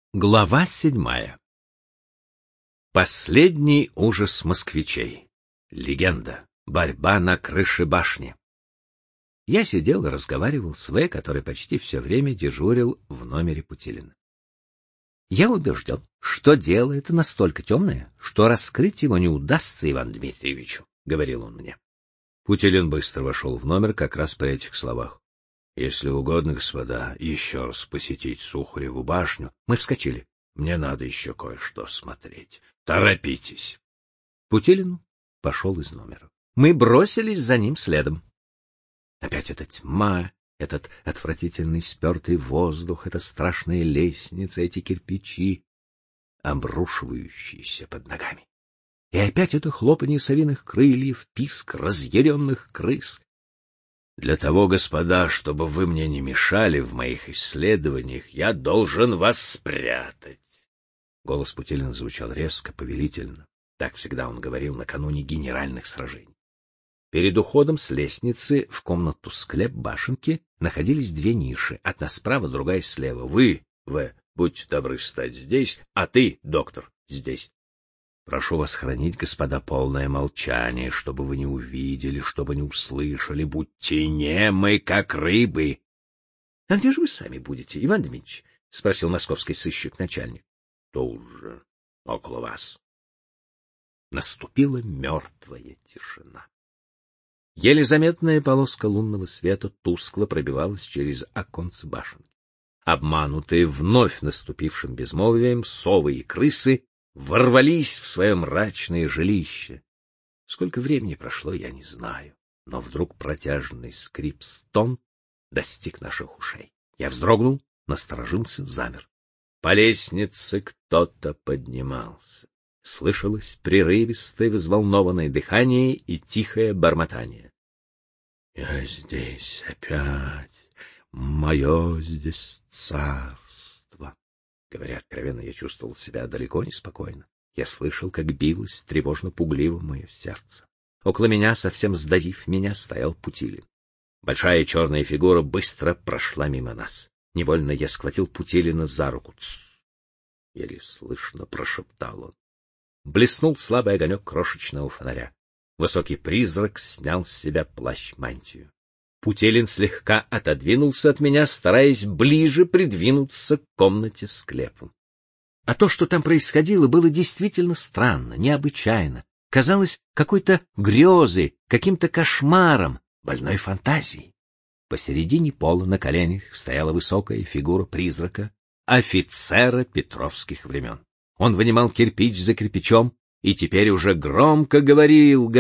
Глава 7. Последний ужас москвичей. Легенда. Борьба на крыше башни. Я сидел и разговаривал с В., который почти все время дежурил в номере Путилина. Я убежден, что дело это настолько темное, что раскрыть его не удастся Ивану Дмитриевичу, — говорил он мне. Путилин быстро вошел в номер как раз при этих словах. Если угодно, господа, еще раз посетить Сухареву башню. Мы вскочили. Мне надо еще кое-что смотреть. Торопитесь. Путилин пошел из номера. Мы бросились за ним следом. Опять эта тьма, этот отвратительный спертый воздух, эта страшная лестница, эти кирпичи, обрушивающиеся под ногами. И опять это хлопанье совиных крыльев, писк разъяренных крыс. Для того, господа, чтобы вы мне не мешали в моих исследованиях, я должен вас спрятать. Голос Путилина звучал резко, повелительно. Так всегда он говорил накануне генеральных сражений. Перед уходом с лестницы в комнату склеп башенки находились две ниши, одна справа, другая слева. Вы, будьте добры стать здесь, а ты, доктор, здесь. Прошу вас хранить, господа, полное молчание, чтобы вы не увидели, чтобы не услышали. Будьте немы, как рыбы. — А где же вы сами будете, Иван Дмитриевич? — спросил московский сыщик-начальник. — Тут же, около вас. Наступила мертвая тишина. Еле заметная полоска лунного света тускло пробивалась через оконце башенки. Обманутые вновь наступившим безмолвием совы и крысы ворвались в свое мрачное жилище. Сколько времени прошло, я не знаю, но вдруг протяжный скрип-стон достиг наших ушей. Я вздрогнул, насторожился, замер. По лестнице кто-то поднимался. Слышалось прерывистое взволнованное дыхание и тихое бормотание. — Я здесь опять, мое здесь царство. Говоря откровенно, я чувствовал себя далеко не спокойно. Я слышал, как билось тревожно-пугливо мое сердце. Около меня, совсем сдавив меня, стоял Путилин. Большая черная фигура быстро прошла мимо нас. Невольно я схватил Путилина за руку. — еле слышно прошептал он. Блеснул слабый огонек крошечного фонаря. Высокий призрак снял с себя плащ-мантию. Путилин слегка отодвинулся от меня, стараясь ближе придвинуться к комнате-склепу. А то, что там происходило, было действительно странно, необычайно. Казалось какой-то грезой, каким-то кошмаром, больной фантазией. Посередине пола на коленях стояла высокая фигура призрака, офицера петровских времен. Он вынимал кирпич за кирпичом и теперь уже громко говорил.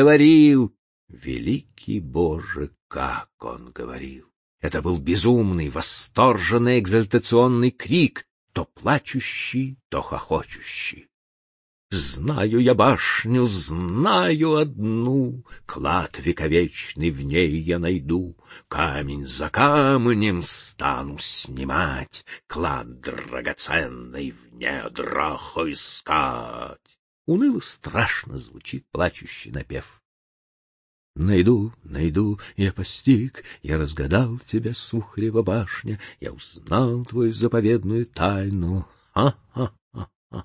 Великий Боже, как он говорил! Это был безумный, восторженный, экзальтационный крик, то плачущий, то хохочущий. Знаю я башню, знаю одну, клад вековечный в ней я найду, камень за камнем стану снимать, клад драгоценный в недрах искать. Уныло страшно звучит плачущий напев. Найду, я постиг, я разгадал тебя, Сухарева башня, я узнал твою заповедную тайну. Ха-ха-ха-ха-ха.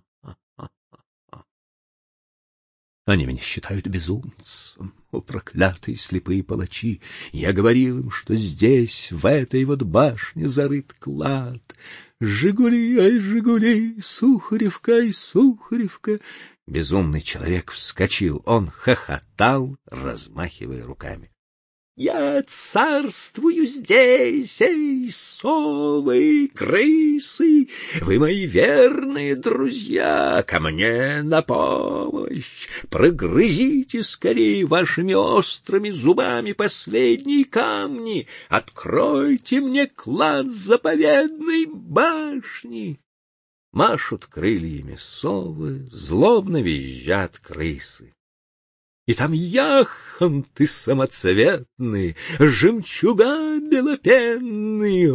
Они меня считают безумцем, о проклятые слепые палачи. Я говорил им, что здесь, в этой вот башне, зарыт клад. Жигули, ай, Жигули, Сухаревка, ай, Сухаревка. Безумный человек вскочил, он хохотал, размахивая руками. Я царствую здесь, эй, совы, крысы, вы мои верные друзья, ко мне на помощь. Прогрызите скорее вашими острыми зубами последние камни, откройте мне клад заповедной башни. Машут крыльями совы, злобно визжат крысы. И там яхонты самоцветные, жемчуга белопенные.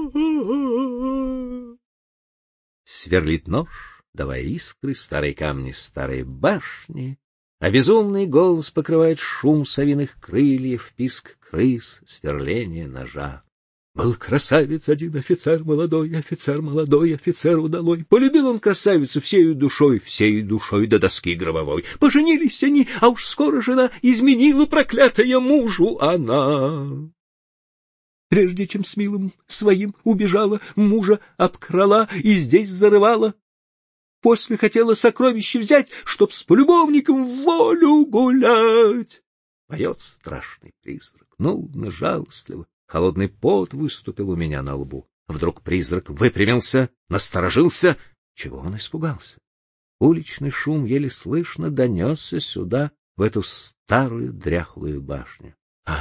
О-о-о! Сверлит нож, давая искры, старые камни, старые башни, а безумный голос покрывает шум совиных крыльев, писк крыс, сверление ножа. Был красавец один офицер молодой, офицер удалой. Полюбил он красавицу всею душой до доски гробовой. Поженились они, а уж скоро жена изменила проклятая мужу она. Прежде чем с милым своим убежала, мужа обкрала и здесь зарывала. После хотела сокровище взять, чтоб с полюбовником в волю гулять. Поет страшный призрак, нудно, жалостливо. Холодный пот выступил у меня на лбу. Вдруг призрак выпрямился, насторожился. Чего он испугался? Уличный шум еле слышно донесся сюда, в эту старую дряхлую башню.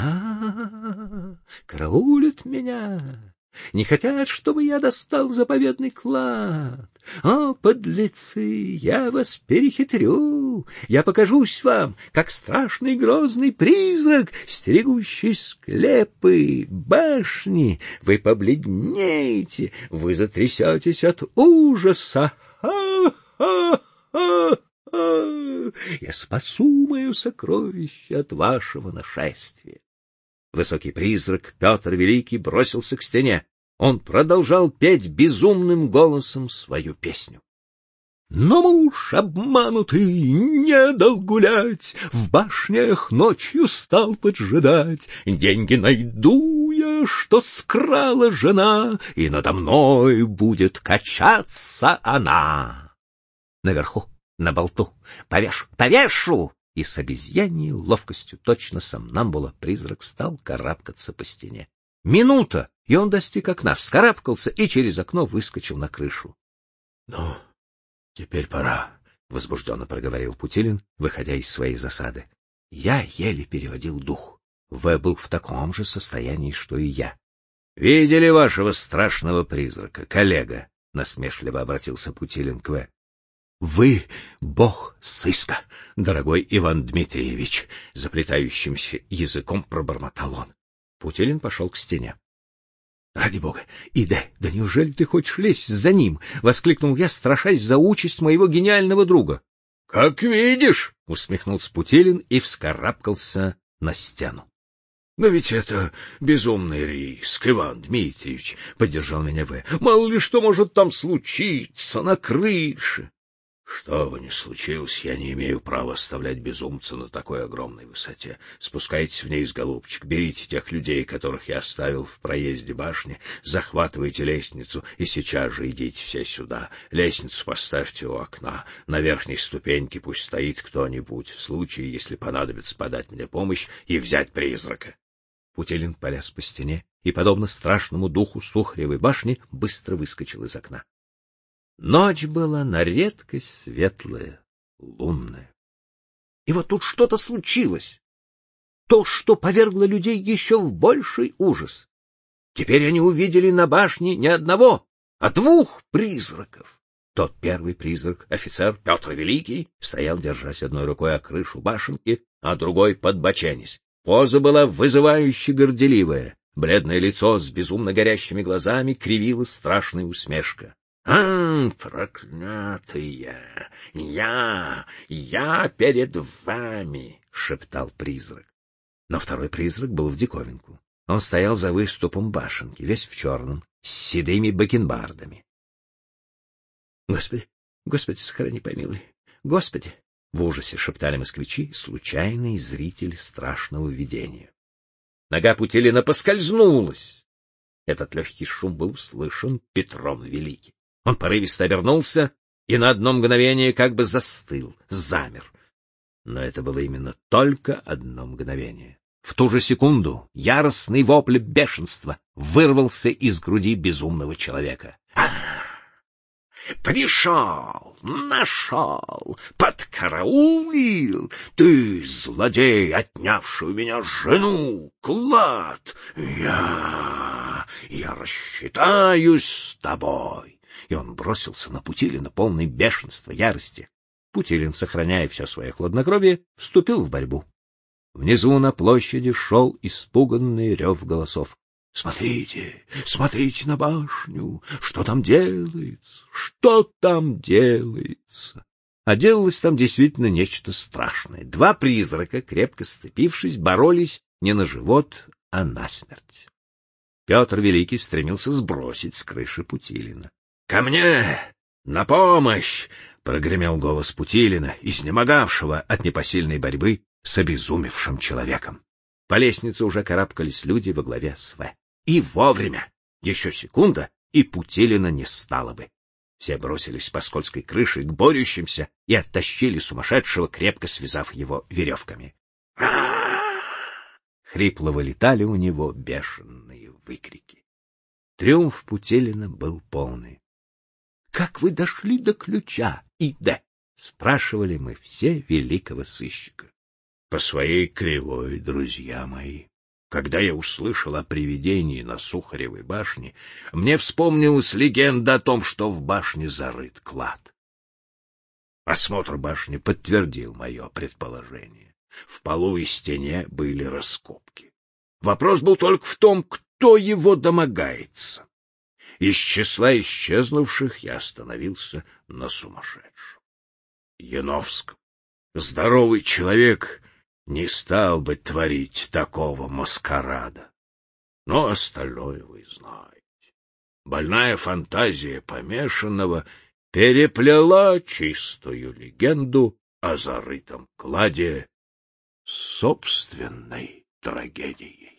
Караулят меня! Не хотят, чтобы я достал заповедный клад. О, подлецы, я вас перехитрю. Я покажусь вам, как страшный грозный призрак, стерегущий склепы, башни. Вы побледнеете, вы затрясетесь от ужаса. Ха-ха-ха! Я спасу мое сокровище от вашего нашествия. Высокий призрак Петр Великий бросился к стене. Он продолжал петь безумным голосом свою песню. Но муж обманутый не дал гулять, в башнях ночью стал поджидать. Деньги найду я, что скрала жена, и надо мной будет качаться она. Наверху, на болту, повешу! И с обезьяньей ловкостью, точно сомнамбула, призрак стал карабкаться по стене. Минута, и он достиг окна, вскарабкался и через окно выскочил на крышу. — Ну, теперь пора, — возбужденно проговорил Путилин, выходя из своей засады. Я еле переводил дух. В был в таком же состоянии, что и я. — Видели вашего страшного призрака, коллега? — насмешливо обратился Путилин к В. — Вы бог сыска, дорогой Иван Дмитриевич, — заплетающимся языком пробормотал он. Путилин пошел к стене. — Ради бога, Иде, да неужели ты хочешь лезть за ним? — воскликнул я, страшась за участь моего гениального друга. — Как видишь, — усмехнулся Путилин и вскарабкался на стену. — Но ведь это безумный риск, Иван Дмитриевич, — поддержал меня В. — Мало ли что может там случиться на крыше. Что бы ни случилось, я не имею права оставлять безумца на такой огромной высоте. Спускайтесь вниз, голубчик, берите тех людей, которых я оставил в проезде башни, захватывайте лестницу и сейчас же идите все сюда. Лестницу поставьте у окна, на верхней ступеньке пусть стоит кто-нибудь, в случае, если понадобится подать мне помощь и взять призрака. Путилин полез по стене и, подобно страшному духу Сухаревой башни, быстро выскочил из окна. Ночь была на редкость светлая, лунная. И вот тут что-то случилось. То, что повергло людей еще в больший ужас. Теперь они увидели на башне не одного, а двух призраков. Тот первый призрак, офицер Петр Великий, стоял, держась одной рукой о крышу башенки, а другой подбоченясь. Поза была вызывающе горделивая. Бледное лицо с безумно горящими глазами кривила страшная усмешка. Проклятые! Я перед вами! — шептал призрак. Но второй призрак был в диковинку. Он стоял за выступом башенки, весь в черном, с седыми бакенбардами. — Господи, Господи, сохрани, помилуй! Господи! — в ужасе шептали москвичи, случайные зрители страшного видения. Нога Путилина поскользнулась. Этот легкий шум был услышан Петром Великим. Он порывисто обернулся и на одно мгновение как бы застыл, замер. Но это было именно только одно мгновение. В ту же секунду яростный вопль бешенства вырвался из груди безумного человека. «Пришел! Нашел! Подкараулил! Ты, злодей, отнявший у меня жену, клад! Я рассчитаюсь с тобой!» И он бросился на Путилина, полный бешенства, ярости. Путилин, сохраняя все свое хладнокровие, вступил в борьбу. Внизу на площади шел испуганный рев голосов. «Смотрите, смотрите на башню! Что там делается? Что там делается?» А делалось там действительно нечто страшное. Два призрака, крепко сцепившись, боролись не на живот, а на смерть. Петр Великий стремился сбросить с крыши Путилина. — Ко мне! На помощь! — прогремел голос Путилина, изнемогавшего от непосильной борьбы с обезумевшим человеком. По лестнице уже карабкались люди во главе с В. И вовремя! Еще секунда, и Путилина не стало бы. Все бросились по скользкой крыше к борющимся и оттащили сумасшедшего, крепко связав его веревками. Хрипло вылетали у него бешеные выкрики. Триумф Путилина был полный. — Как вы дошли до ключа, И.Д.? — спрашивали мы все великого сыщика. — По своей кривой, друзья мои. Когда я услышал о привидении на Сухаревой башне, мне вспомнилась легенда о том, что в башне зарыт клад. Осмотр башни подтвердил мое предположение. В полу и стене были раскопки. Вопрос был только в том, кто его домогается. Из числа исчезнувших я остановился на сумасшедшем. Яновском. Здоровый человек не стал бы творить такого маскарада. Но остальное вы знаете. Больная фантазия помешанного переплела чистую легенду о зарытом кладе с собственной трагедией.